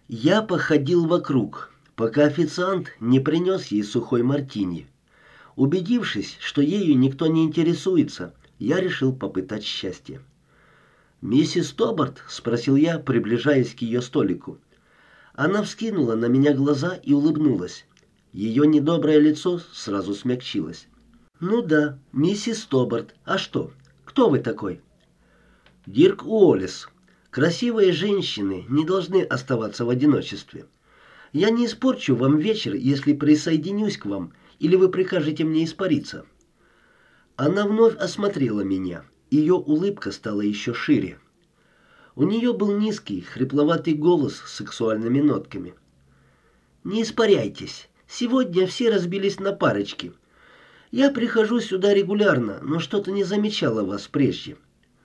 Я походил вокруг, пока официант не принес ей сухой мартини. Убедившись, что ею никто не интересуется, я решил попытать счастье. «Миссис Тобарт?» — спросил я, приближаясь к ее столику. Она вскинула на меня глаза и улыбнулась. Ее недоброе лицо сразу смягчилось. «Ну да, миссис Тобарт. А что? Кто вы такой?» «Дирк Уоллес. Красивые женщины не должны оставаться в одиночестве. Я не испорчу вам вечер, если присоединюсь к вам, или вы прикажете мне испариться». Она вновь осмотрела меня. Ее улыбка стала еще шире. У нее был низкий, хрипловатый голос с сексуальными нотками. «Не испаряйтесь. Сегодня все разбились на парочки. Я прихожу сюда регулярно, но что-то не замечала вас прежде».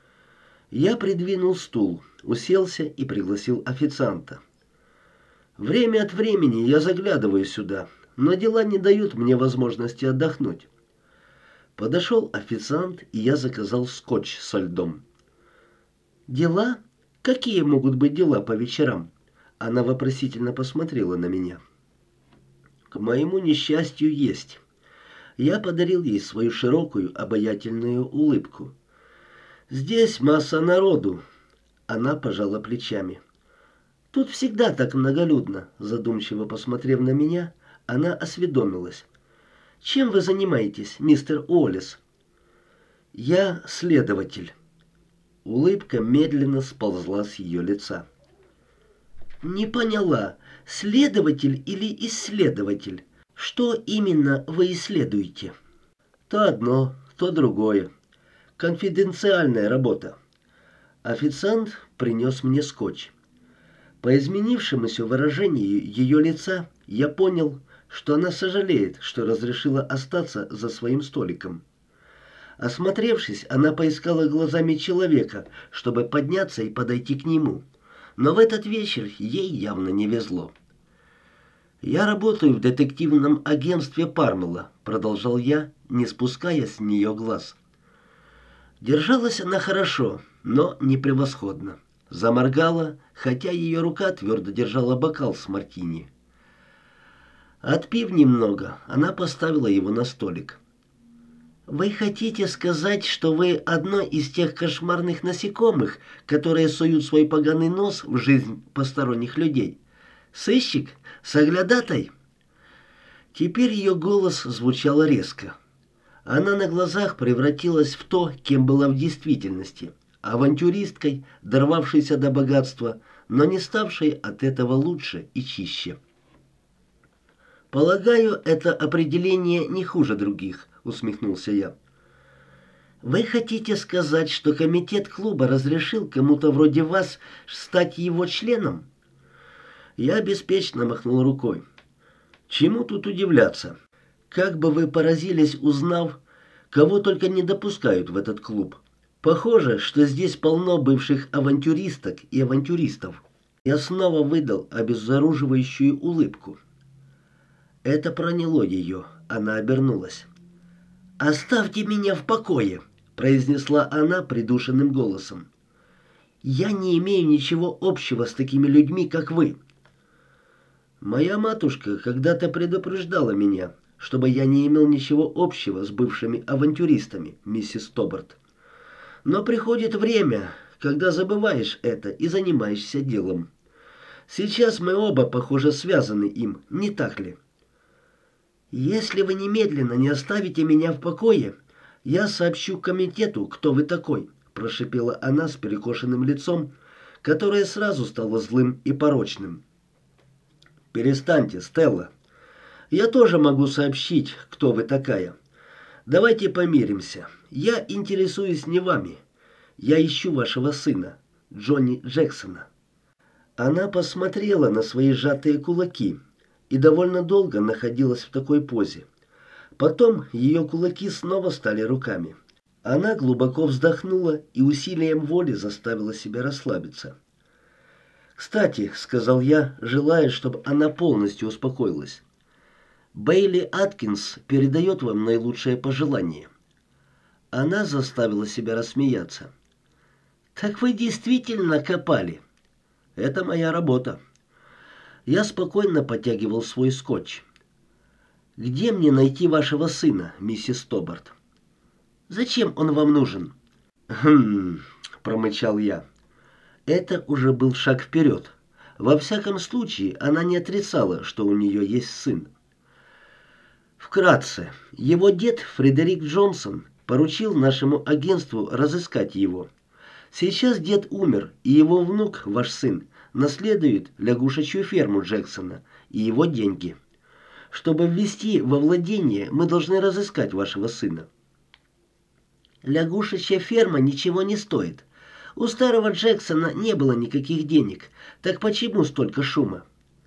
Я придвинул стул, уселся и пригласил официанта. «Время от времени я заглядываю сюда, но дела не дают мне возможности отдохнуть». Подошел официант, и я заказал скотч со льдом. «Дела? Какие могут быть дела по вечерам?» Она вопросительно посмотрела на меня. «К моему несчастью, есть». Я подарил ей свою широкую, обаятельную улыбку. «Здесь масса народу». Она пожала плечами. «Тут всегда так многолюдно», задумчиво посмотрев на меня, она осведомилась. «Чем вы занимаетесь, мистер Уоллес?» «Я следователь». Улыбка медленно сползла с ее лица. «Не поняла, следователь или исследователь? Что именно вы исследуете?» «То одно, то другое. Конфиденциальная работа». Официант принес мне скотч. По изменившемуся выражению ее лица я понял, что она сожалеет, что разрешила остаться за своим столиком. Осмотревшись, она поискала глазами человека, чтобы подняться и подойти к нему. Но в этот вечер ей явно не везло. «Я работаю в детективном агентстве Пармела», — продолжал я, не спуская с нее глаз. Держалась она хорошо, но не превосходно. Заморгала, хотя ее рука твердо держала бокал с мартини. Отпив немного, она поставила его на столик. «Вы хотите сказать, что вы одно из тех кошмарных насекомых, которые суют свой поганый нос в жизнь посторонних людей? Сыщик? Соглядатай?» Теперь ее голос звучал резко. Она на глазах превратилась в то, кем была в действительности. Авантюристкой, дорвавшейся до богатства, но не ставшей от этого лучше и чище. «Полагаю, это определение не хуже других», — усмехнулся я. «Вы хотите сказать, что комитет клуба разрешил кому-то вроде вас стать его членом?» Я беспечно махнул рукой. «Чему тут удивляться? Как бы вы поразились, узнав, кого только не допускают в этот клуб. Похоже, что здесь полно бывших авантюристок и авантюристов». Я снова выдал обезоруживающую улыбку. Это проняло ее. Она обернулась. «Оставьте меня в покое», — произнесла она придушенным голосом. «Я не имею ничего общего с такими людьми, как вы». Моя матушка когда-то предупреждала меня, чтобы я не имел ничего общего с бывшими авантюристами, миссис Тобарт. Но приходит время, когда забываешь это и занимаешься делом. Сейчас мы оба, похоже, связаны им, не так ли? «Если вы немедленно не оставите меня в покое, я сообщу комитету, кто вы такой», прошипела она с перекошенным лицом, которое сразу стало злым и порочным. «Перестаньте, Стелла. Я тоже могу сообщить, кто вы такая. Давайте помиримся. Я интересуюсь не вами. Я ищу вашего сына, Джонни Джексона». Она посмотрела на свои сжатые кулаки и довольно долго находилась в такой позе. Потом ее кулаки снова стали руками. Она глубоко вздохнула и усилием воли заставила себя расслабиться. «Кстати», — сказал я, желая, чтобы она полностью успокоилась, «Бейли Аткинс передает вам наилучшие пожелания». Она заставила себя рассмеяться. «Так вы действительно копали?» «Это моя работа». Я спокойно потягивал свой скотч. «Где мне найти вашего сына, миссис Тобарт?» «Зачем он вам нужен?» «Хм...» — промычал я. Это уже был шаг вперед. Во всяком случае, она не отрицала, что у нее есть сын. Вкратце, его дед Фредерик Джонсон поручил нашему агентству разыскать его. Сейчас дед умер, и его внук, ваш сын, наследует лягушачью ферму Джексона и его деньги. Чтобы ввести во владение, мы должны разыскать вашего сына. Лягушачья ферма ничего не стоит. У старого Джексона не было никаких денег. Так почему столько шума?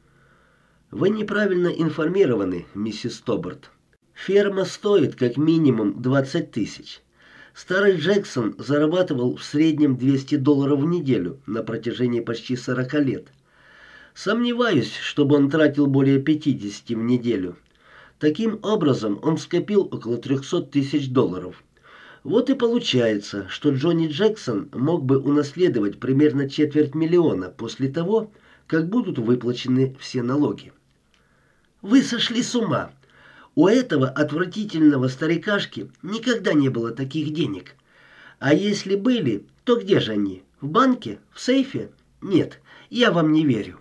Вы неправильно информированы, миссис Тобарт. Ферма стоит как минимум 20 тысяч. Старый Джексон зарабатывал в среднем $200 в неделю на протяжении почти 40 лет. Сомневаюсь, чтобы он тратил более 50 в неделю. Таким образом, он скопил около $300 тысяч. Вот и получается, что Джонни Джексон мог бы унаследовать примерно $250 000 после того, как будут выплачены все налоги. Вы сошли с ума. У этого отвратительного старикашки никогда не было таких денег. А если были, то где же они? В банке? В сейфе? Нет, я вам не верю.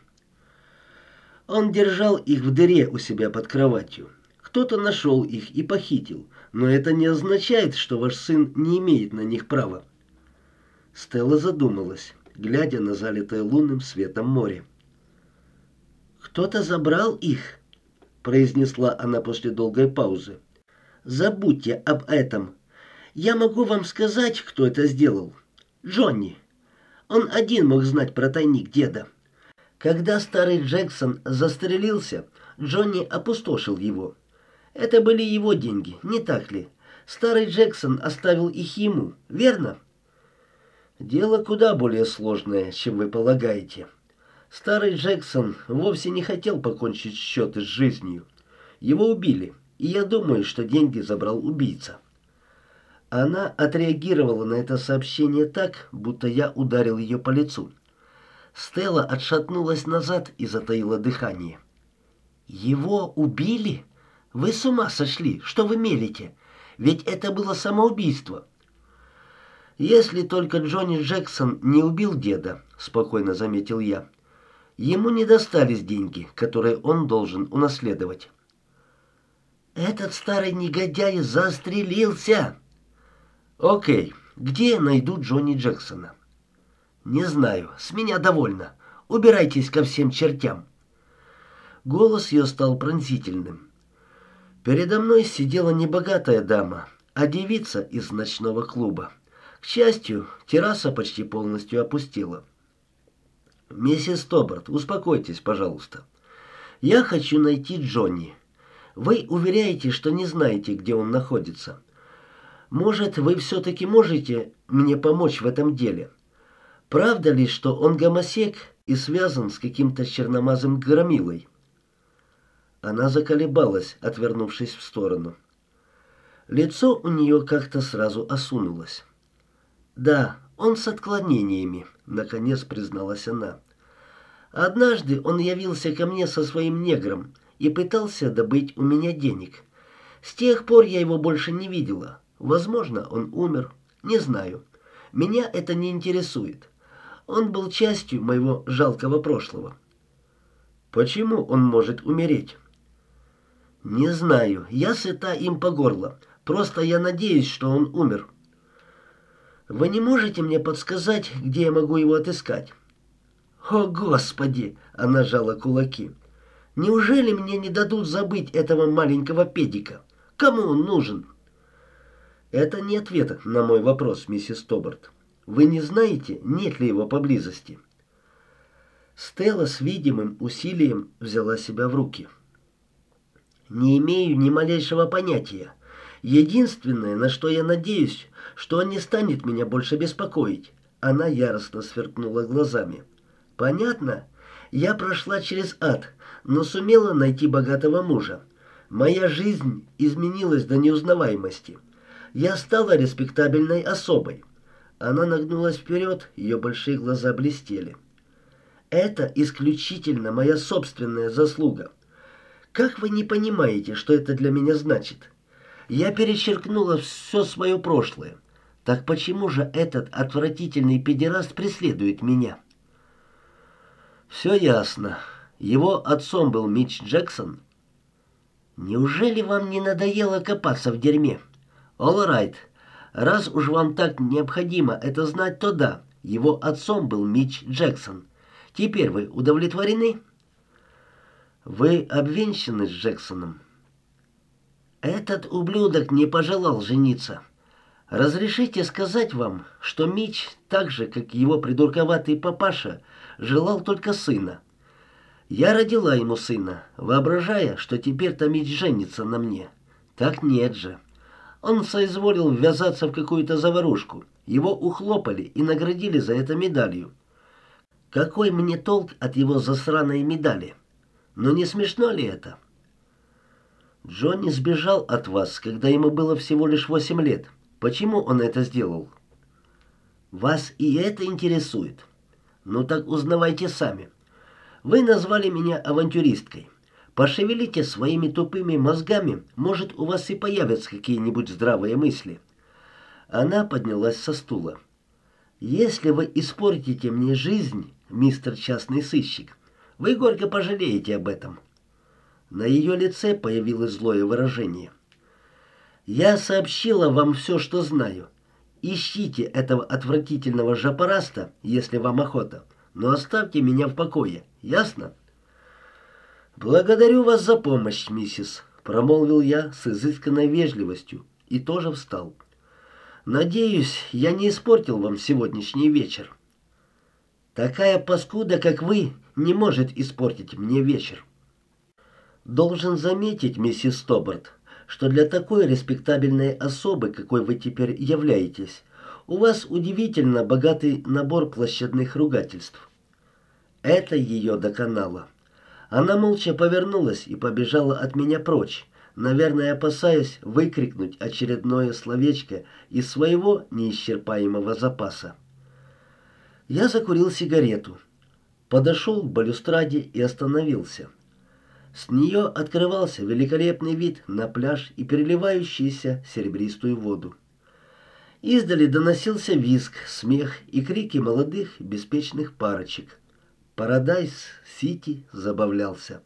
Он держал их в дыре у себя под кроватью. Кто-то нашел их и похитил, но это не означает, что ваш сын не имеет на них права. Стелла задумалась, глядя на залитое лунным светом море. «Кто-то забрал их», — произнесла она после долгой паузы. «Забудьте об этом. Я могу вам сказать, кто это сделал. Джонни. Он один мог знать про тайник деда. Когда старый Джексон застрелился, Джонни опустошил его. Это были его деньги, не так ли? Старый Джексон оставил их ему, верно?» «Дело куда более сложное, чем вы полагаете. Старый Джексон вовсе не хотел покончить счеты с жизнью. Его убили, и я думаю, что деньги забрал убийца». Она отреагировала на это сообщение так, будто я ударил ее по лицу. Стелла отшатнулась назад и затаила дыхание. «Его убили? Вы с ума сошли? Что вы мелите? Ведь это было самоубийство». «Если только Джонни Джексон не убил деда», — спокойно заметил я, — «ему не достались деньги, которые он должен унаследовать». «Этот старый негодяй застрелился!» «Окей, где я найду Джонни Джексона?» «Не знаю, с меня довольно. Убирайтесь ко всем чертям». Голос ее стал пронзительным. Передо мной сидела не богатая дама, а девица из ночного клуба. К счастью, терраса почти полностью опустела. «Миссис Тобарт, успокойтесь, пожалуйста. Я хочу найти Джонни. Вы уверяете, что не знаете, где он находится. Может, вы все-таки можете мне помочь в этом деле? Правда ли, что он гомосек и связан с каким-то черномазым громилой?» Она заколебалась, отвернувшись в сторону. Лицо у нее как-то сразу осунулось. «Да, он с отклонениями», — наконец призналась она. «Однажды он явился ко мне со своим негром и пытался добыть у меня денег. С тех пор я его больше не видела. Возможно, он умер. Не знаю. Меня это не интересует. Он был частью моего жалкого прошлого». «Почему он может умереть?» «Не знаю. Я сыта им по горло. Просто я надеюсь, что он умер». «Вы не можете мне подсказать, где я могу его отыскать?» «О, Господи!» — она сжала кулаки. «Неужели мне не дадут забыть этого маленького педика? Кому он нужен?» «Это не ответ на мой вопрос, миссис Тобарт. Вы не знаете, нет ли его поблизости?» Стелла с видимым усилием взяла себя в руки. «Не имею ни малейшего понятия. Единственное, на что я надеюсь, что он не станет меня больше беспокоить». Она яростно сверкнула глазами. «Понятно? Я прошла через ад, но сумела найти богатого мужа. Моя жизнь изменилась до неузнаваемости. Я стала респектабельной особой». Она нагнулась вперед, ее большие глаза блестели. Это исключительно моя собственная заслуга. Как вы не понимаете, что это для меня значит? Я перечеркнула все свое прошлое. Так почему же этот отвратительный педераст преследует меня? Все ясно. Его отцом был Митч Джексон. Неужели вам не надоело копаться в дерьме? All right. Раз уж вам так необходимо это знать, то да, его отцом был Митч Джексон. Теперь вы удовлетворены? Вы обвенчаны с Джексоном. Этот ублюдок не пожелал жениться. Разрешите сказать вам, что Митч, так же, как его придурковатый папаша, желал только сына. Я родила ему сына, воображая, что теперь-то Митч женится на мне. Так нет же. Он соизволил ввязаться в какую-то заварушку. Его ухлопали и наградили за это медалью. Какой мне толк от его засраной медали? Но не смешно ли это? Джонни сбежал от вас, когда ему было всего лишь 8 лет. Почему он это сделал? Вас и это интересует? Ну так узнавайте сами. Вы назвали меня авантюристкой. Пошевелите своими тупыми мозгами, может, у вас и появятся какие-нибудь здравые мысли. Она поднялась со стула. Если вы испортите мне жизнь, мистер частный сыщик, вы горько пожалеете об этом. На ее лице появилось злое выражение. Я сообщила вам все, что знаю. Ищите этого отвратительного жопораста, если вам охота, но оставьте меня в покое, ясно? «Благодарю вас за помощь, миссис», — промолвил я с изысканной вежливостью и тоже встал. «Надеюсь, я не испортил вам сегодняшний вечер. Такая паскуда, как вы, не может испортить мне вечер. Должен заметить, миссис Стобарт, что для такой респектабельной особы, какой вы теперь являетесь, у вас удивительно богатый набор площадных ругательств». Это ее доконало. Она молча повернулась и побежала от меня прочь, наверное, опасаясь выкрикнуть очередное словечко из своего неисчерпаемого запаса. Я закурил сигарету, подошел к балюстраде и остановился. С нее открывался великолепный вид на пляж и переливающуюся серебристую воду. Издали доносился визг, смех и крики молодых беспечных парочек. Парадайз-Сити забавлялся.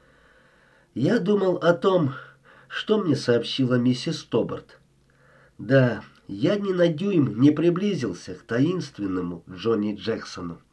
Я думал о том, что мне сообщила миссис Стобарт. Да, я ни на дюйм не приблизился к таинственному Джонни Джексону.